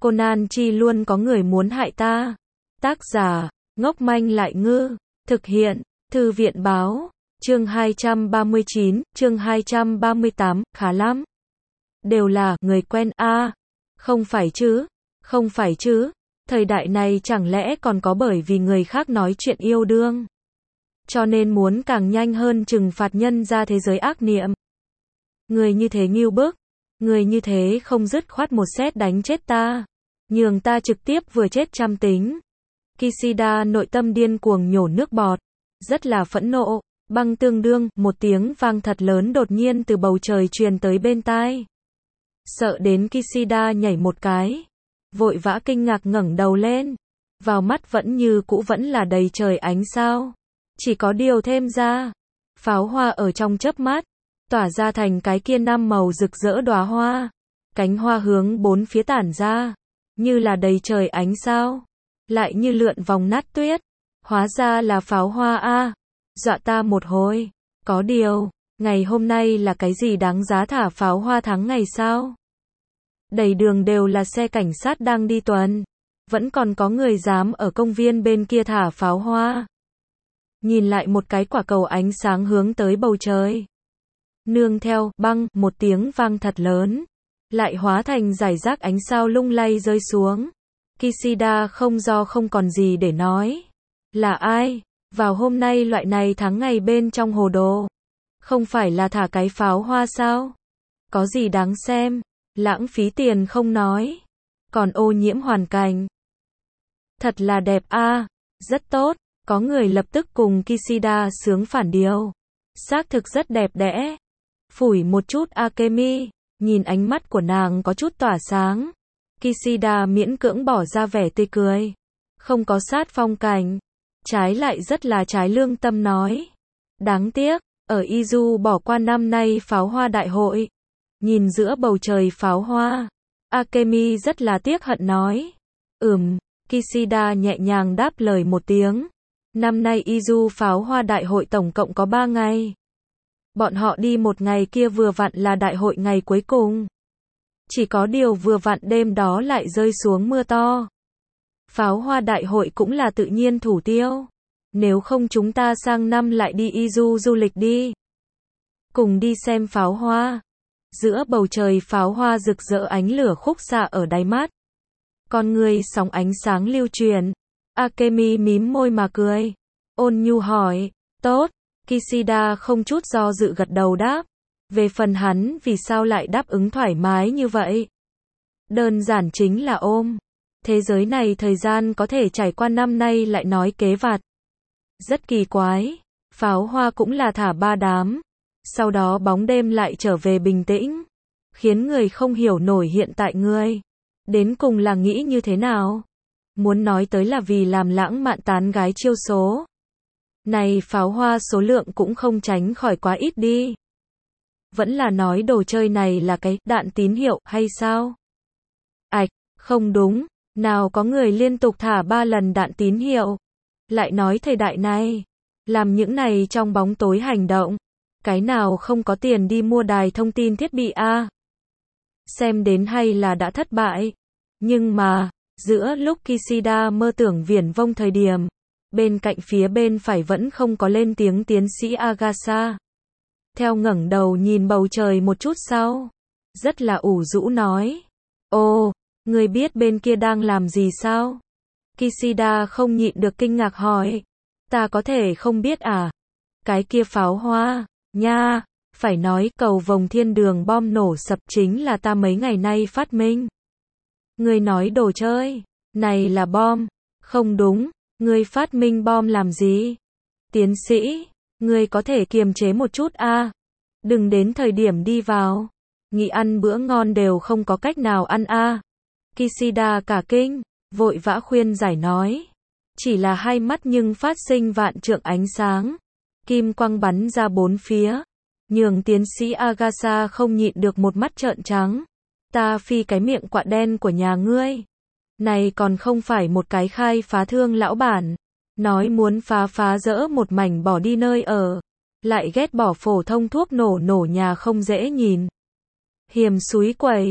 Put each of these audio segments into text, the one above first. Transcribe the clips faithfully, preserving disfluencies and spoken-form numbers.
Conan chi luôn có người muốn hại ta. Tác giả, ngốc manh lại ngư. Thực hiện, Thư viện báo. Chương hai trăm ba mươi chín, chương hai trăm ba mươi tám, khá lắm. Đều là người quen a. À, không phải chứ, không phải chứ. Thời đại này chẳng lẽ còn có bởi vì người khác nói chuyện yêu đương, cho nên muốn càng nhanh hơn trừng phạt nhân ra thế giới ác niệm. Người như thế ngưu bức, người như thế không dứt khoát một sét đánh chết ta, nhường ta trực tiếp vừa chết trăm tính. Kishida nội tâm điên cuồng nhổ nước bọt, rất là phẫn nộ. Băng tương đương, một tiếng vang thật lớn đột nhiên từ bầu trời truyền tới bên tai. Sợ đến Kishida nhảy một cái, vội vã kinh ngạc ngẩng đầu lên. Vào mắt vẫn như cũ vẫn là đầy trời ánh sao. Chỉ có điều thêm ra, pháo hoa ở trong chớp mắt, tỏa ra thành cái kia năm màu rực rỡ đóa hoa. Cánh hoa hướng bốn phía tản ra, như là đầy trời ánh sao, lại như lượn vòng nát tuyết. Hóa ra là pháo hoa a. Dọa ta một hồi. Có điều, ngày hôm nay là cái gì đáng giá thả pháo hoa tháng ngày sao? Đầy đường đều là xe cảnh sát đang đi tuần. Vẫn còn có người dám ở công viên bên kia thả pháo hoa. Nhìn lại một cái quả cầu ánh sáng hướng tới bầu trời. Nương theo, băng, một tiếng vang thật lớn. Lại hóa thành rải rác ánh sao lung lay rơi xuống. Kishida không do không còn gì để nói. Là ai? Vào hôm nay loại này tháng ngày bên trong hồ đồ. Không phải là thả cái pháo hoa sao? Có gì đáng xem? Lãng phí tiền không nói, còn ô nhiễm hoàn cảnh. Thật là đẹp a. À, rất tốt. Có người lập tức cùng Kishida sướng phản điều. Xác thực rất đẹp đẽ. Phủi một chút Akemi, nhìn ánh mắt của nàng có chút tỏa sáng. Kishida miễn cưỡng bỏ ra vẻ tươi cười. Không có sát phong cảnh, trái lại rất là trái lương tâm nói. Đáng tiếc, ở Izu bỏ qua năm nay pháo hoa đại hội. Nhìn giữa bầu trời pháo hoa, Akemi rất là tiếc hận nói. Ừm, Kishida nhẹ nhàng đáp lời một tiếng. Năm nay Izu pháo hoa đại hội tổng cộng có ba ngày. Bọn họ đi một ngày kia vừa vặn là đại hội ngày cuối cùng. Chỉ có điều vừa vặn đêm đó lại rơi xuống mưa to. Pháo hoa đại hội cũng là tự nhiên thủ tiêu. Nếu không chúng ta sang năm lại đi Izu du lịch đi. Cùng đi xem pháo hoa. Giữa bầu trời pháo hoa rực rỡ ánh lửa khúc xạ ở đáy mắt. Con người sóng ánh sáng lưu truyền. Akemi mím môi mà cười. Ôn nhu hỏi. Tốt. Kishida không chút do dự gật đầu đáp. Về phần hắn vì sao lại đáp ứng thoải mái như vậy? Đơn giản chính là ôm. Thế giới này thời gian có thể trải qua năm nay lại nói kế vặt. Rất kỳ quái. Pháo hoa cũng là thả ba đám. Sau đó bóng đêm lại trở về bình tĩnh. Khiến người không hiểu nổi hiện tại ngươi. Đến cùng là nghĩ như thế nào? Muốn nói tới là vì làm lãng mạn tán gái chiêu số. Này pháo hoa số lượng cũng không tránh khỏi quá ít đi. Vẫn là nói đồ chơi này là cái đạn tín hiệu hay sao? Ảch, không đúng. Nào có người liên tục thả ba lần đạn tín hiệu. Lại nói thời đại này, làm những này trong bóng tối hành động. Cái nào không có tiền đi mua đài thông tin thiết bị a? À? Xem đến hay là đã thất bại. Nhưng mà, giữa lúc Kishida mơ tưởng viển vông thời điểm, bên cạnh phía bên phải vẫn không có lên tiếng tiến sĩ Agasa. Theo ngẩng đầu nhìn bầu trời một chút sau, rất là ủ rũ nói. Ồ, người biết bên kia đang làm gì sao? Kishida không nhịn được kinh ngạc hỏi. Ta có thể không biết à? Cái kia pháo hoa, nha, phải nói cầu vồng thiên đường bom nổ sập chính là ta mấy ngày nay phát minh. Người nói đồ chơi, này là bom, không đúng, người phát minh bom làm gì? Tiến sĩ, người có thể kiềm chế một chút a, à? Đừng đến thời điểm đi vào, nghĩ ăn bữa ngon đều không có cách nào ăn a. À? Kishida cả kinh, vội vã khuyên giải nói. Chỉ là hai mắt nhưng phát sinh vạn trượng ánh sáng. Kim quang bắn ra bốn phía. Nhường tiến sĩ Agasa không nhịn được một mắt trợn trắng. Ta phi cái miệng quạ đen của nhà ngươi. Này còn không phải một cái khai phá thương lão bản. Nói muốn phá phá rỡ một mảnh bỏ đi nơi ở. Lại ghét bỏ phổ thông thuốc nổ nổ nhà không dễ nhìn. Hiềm xúi quẩy.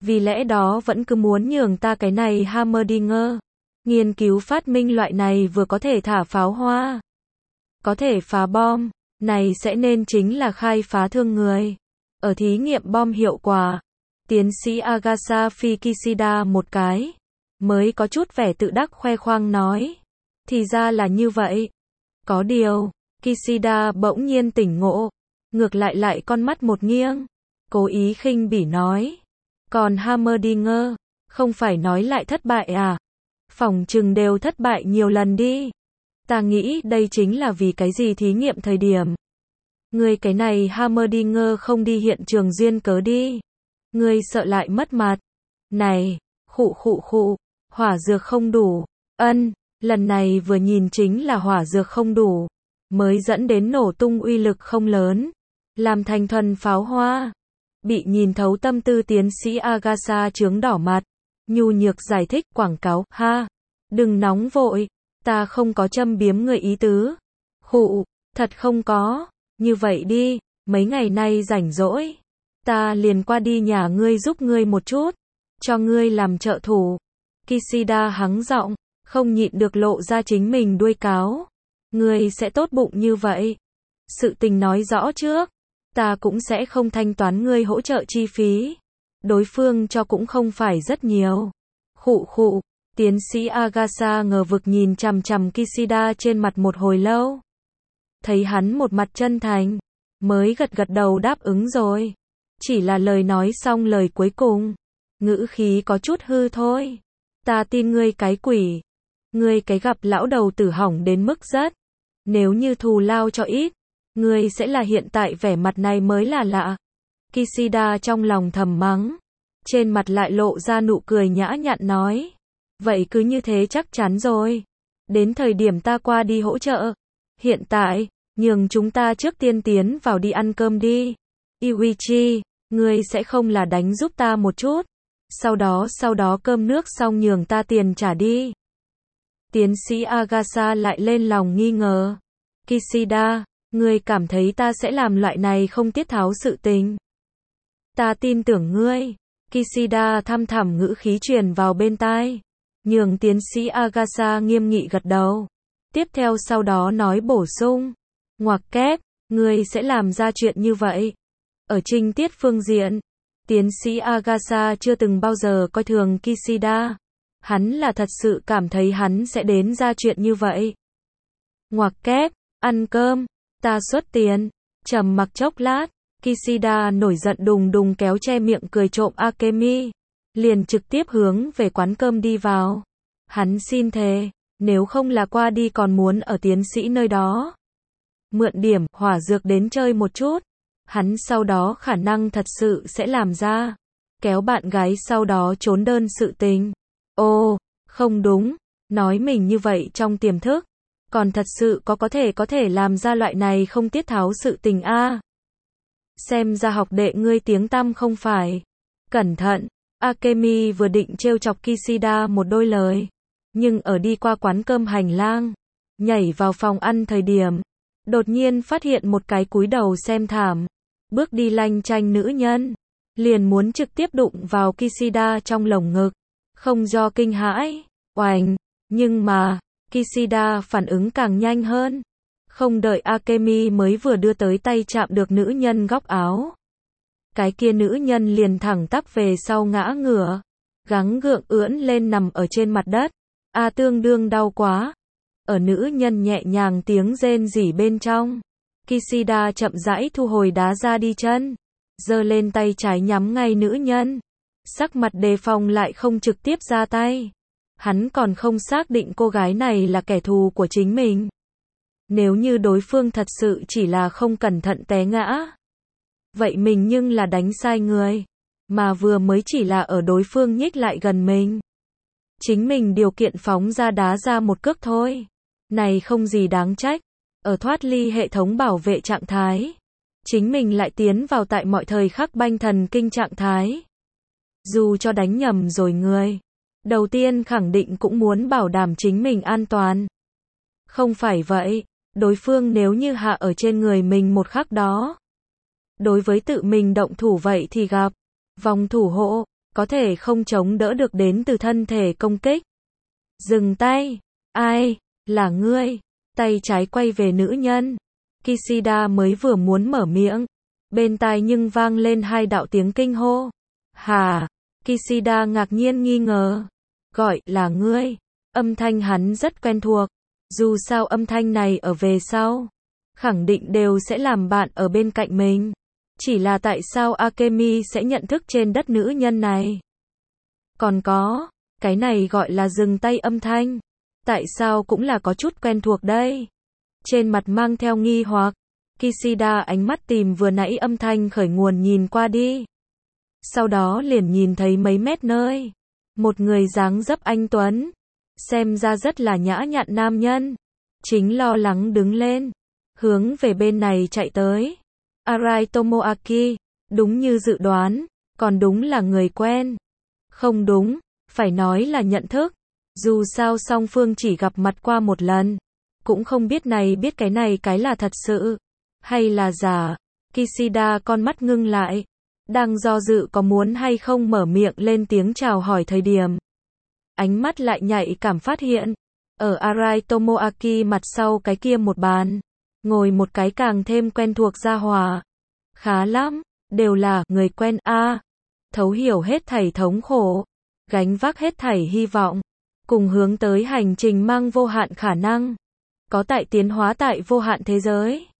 Vì lẽ đó vẫn cứ muốn nhường ta cái này Hammerdinger. Nghiên cứu phát minh loại này vừa có thể thả pháo hoa, có thể phá bom, này sẽ nên chính là khai phá thương người. Ở thí nghiệm bom hiệu quả, tiến sĩ Agassi Kishida một cái, mới có chút vẻ tự đắc khoe khoang nói. Thì ra là như vậy. Có điều, Kishida bỗng nhiên tỉnh ngộ, ngược lại lại con mắt một nghiêng, cố ý khinh bỉ nói. Còn Hammerdinger, không phải nói lại thất bại à? Phỏng chừng đều thất bại nhiều lần đi. Ta nghĩ đây chính là vì cái gì thí nghiệm thời điểm. Ngươi cái này Hammerdinger không đi hiện trường duyên cớ đi. Ngươi sợ lại mất mặt. Này, khụ khụ khụ, hỏa dược không đủ. Ân, lần này vừa nhìn chính là hỏa dược không đủ, mới dẫn đến nổ tung uy lực không lớn, làm thành thuần pháo hoa. Bị nhìn thấu tâm tư tiến sĩ Agassi chướng đỏ mặt, nhu nhược giải thích quảng cáo, ha, đừng nóng vội, ta không có châm biếm người ý tứ. Khụ, thật không có, như vậy đi, mấy ngày nay rảnh rỗi, ta liền qua đi nhà ngươi giúp ngươi một chút, cho ngươi làm trợ thủ. Kishida hắng giọng, không nhịn được lộ ra chính mình đuôi cáo. Ngươi sẽ tốt bụng như vậy. Sự tình nói rõ trước, ta cũng sẽ không thanh toán ngươi hỗ trợ chi phí. Đối phương cho cũng không phải rất nhiều. Khụ khụ, tiến sĩ Agassi ngờ vực nhìn chằm chằm Kishida trên mặt một hồi lâu. Thấy hắn một mặt chân thành, mới gật gật đầu đáp ứng rồi. Chỉ là lời nói xong lời cuối cùng, ngữ khí có chút hư thôi. Ta tin ngươi cái quỷ. Ngươi cái gặp lão đầu tử hỏng đến mức rất. Nếu như thù lao cho ít, ngươi sẽ là hiện tại vẻ mặt này mới là lạ. Kishida trong lòng thầm mắng, trên mặt lại lộ ra nụ cười nhã nhặn nói. Vậy cứ như thế chắc chắn rồi. Đến thời điểm ta qua đi hỗ trợ. Hiện tại, nhường chúng ta trước tiên tiến vào đi ăn cơm đi. Yuichi, ngươi sẽ không là đánh giúp ta một chút. Sau đó sau đó cơm nước xong nhường ta tiền trả đi. Tiến sĩ Agassi lại lên lòng nghi ngờ. Kishida, ngươi cảm thấy ta sẽ làm loại này không tiết tháo sự tình. Ta tin tưởng ngươi. Kishida thăm thẳm ngữ khí truyền vào bên tai. Nhường tiến sĩ Agassi nghiêm nghị gật đầu. Tiếp theo sau đó nói bổ sung. Ngoặc kép, ngươi sẽ làm ra chuyện như vậy. Ở trinh tiết phương diện, tiến sĩ Agassi chưa từng bao giờ coi thường Kishida. Hắn là thật sự cảm thấy hắn sẽ đến ra chuyện như vậy. Ngoặc kép, ăn cơm, ta xuất tiền. Trầm mặc chốc lát, Kishida nổi giận đùng đùng kéo che miệng cười trộm Akemi, liền trực tiếp hướng về quán cơm đi vào. Hắn xin thề, nếu không là qua đi còn muốn ở tiến sĩ nơi đó mượn điểm hỏa dược đến chơi một chút. Hắn sau đó khả năng thật sự sẽ làm ra kéo bạn gái sau đó trốn đơn sự tình. Ô, không đúng, nói mình như vậy trong tiềm thức, còn thật sự có có thể có thể làm ra loại này không tiết tháo sự tình a. À. Xem ra học đệ ngươi tiếng tăm không phải. Cẩn thận, Akemi vừa định trêu chọc Kishida một đôi lời, nhưng ở đi qua quán cơm hành lang, nhảy vào phòng ăn thời điểm, đột nhiên phát hiện một cái cúi đầu xem thảm, bước đi lanh chanh nữ nhân, liền muốn trực tiếp đụng vào Kishida trong lồng ngực, không do kinh hãi, oành, nhưng mà, Kishida phản ứng càng nhanh hơn, không đợi Akemi mới vừa đưa tới tay chạm được nữ nhân góc áo. Cái kia nữ nhân liền thẳng tắp về sau ngã ngửa, gắng gượng ưỡn lên nằm ở trên mặt đất, a tương đương đau quá. Ở nữ nhân nhẹ nhàng tiếng rên rỉ bên trong, Kishida chậm rãi thu hồi đá ra đi chân, giơ lên tay trái nhắm ngay nữ nhân, sắc mặt đề phòng lại không trực tiếp ra tay. Hắn còn không xác định cô gái này là kẻ thù của chính mình. Nếu như đối phương thật sự chỉ là không cẩn thận té ngã, vậy mình nhưng là đánh sai người, mà vừa mới chỉ là ở đối phương nhích lại gần mình. Chính mình điều kiện phóng ra đá ra một cước thôi. Này không gì đáng trách. Ở thoát ly hệ thống bảo vệ trạng thái, chính mình lại tiến vào tại mọi thời khắc banh thần kinh trạng thái. Dù cho đánh nhầm rồi người, đầu tiên khẳng định cũng muốn bảo đảm chính mình an toàn. Không phải vậy, đối phương nếu như hạ ở trên người mình một khắc đó, đối với tự mình động thủ vậy thì gặp vòng thủ hộ, có thể không chống đỡ được đến từ thân thể công kích. Dừng tay. Ai? Là ngươi. Tay trái quay về nữ nhân. Kishida mới vừa muốn mở miệng. Bên tai nhưng vang lên hai đạo tiếng kinh hô. Hả? Kishida ngạc nhiên nghi ngờ. Gọi là ngươi. Âm thanh hắn rất quen thuộc. Dù sao âm thanh này ở về sau, khẳng định đều sẽ làm bạn ở bên cạnh mình. Chỉ là tại sao Akemi sẽ nhận thức trên đất nữ nhân này? Còn có, cái này gọi là dừng tay âm thanh. Tại sao cũng là có chút quen thuộc đây? Trên mặt mang theo nghi hoặc, Kishida ánh mắt tìm vừa nãy âm thanh khởi nguồn nhìn qua đi. Sau đó liền nhìn thấy mấy mét nơi. Một người dáng dấp anh tuấn, xem ra rất là nhã nhặn nam nhân. Chính lo lắng đứng lên, hướng về bên này chạy tới. Arai Tomoaki, đúng như dự đoán, còn đúng là người quen. Không đúng, phải nói là nhận thức. Dù sao song phương chỉ gặp mặt qua một lần. Cũng không biết này biết cái này cái là thật sự, hay là giả. Kishida con mắt ngưng lại. Đang do dự có muốn hay không mở miệng lên tiếng chào hỏi thời điểm. Ánh mắt lại nhạy cảm phát hiện. Ở Arai Tomoaki mặt sau cái kia một bàn. Ngồi một cái càng thêm quen thuộc gia hỏa. Khá lắm, đều là người quen a. À, thấu hiểu hết thảy thống khổ. Gánh vác hết thảy hy vọng. Cùng hướng tới hành trình mang vô hạn khả năng. Có tại tiến hóa tại vô hạn thế giới.